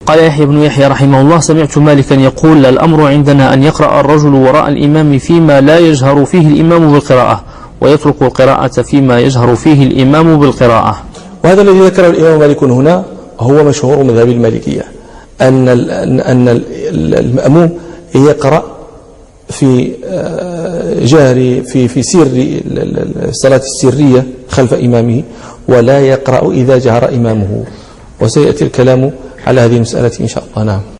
قال يحيى بن يحيى رحمه الله: سمعت مالكا يقول: الأمر عندنا أن يقرأ الرجل وراء الإمام فيما لا يجهر فيه الإمام بالقراءة، ويترك القراءة فيما يجهر فيه الإمام بالقراءة. وهذا الذي ذكره الإمام مالك هنا هو مشهور مذهب المالكية، أن المأموم يقرأ في جهر في سر الصلاة السرية خلف إمامه، ولا يقرأ إذا جهر إمامه. وسيأتي الكلام على هذه المسألة إن شاء الله. نعم.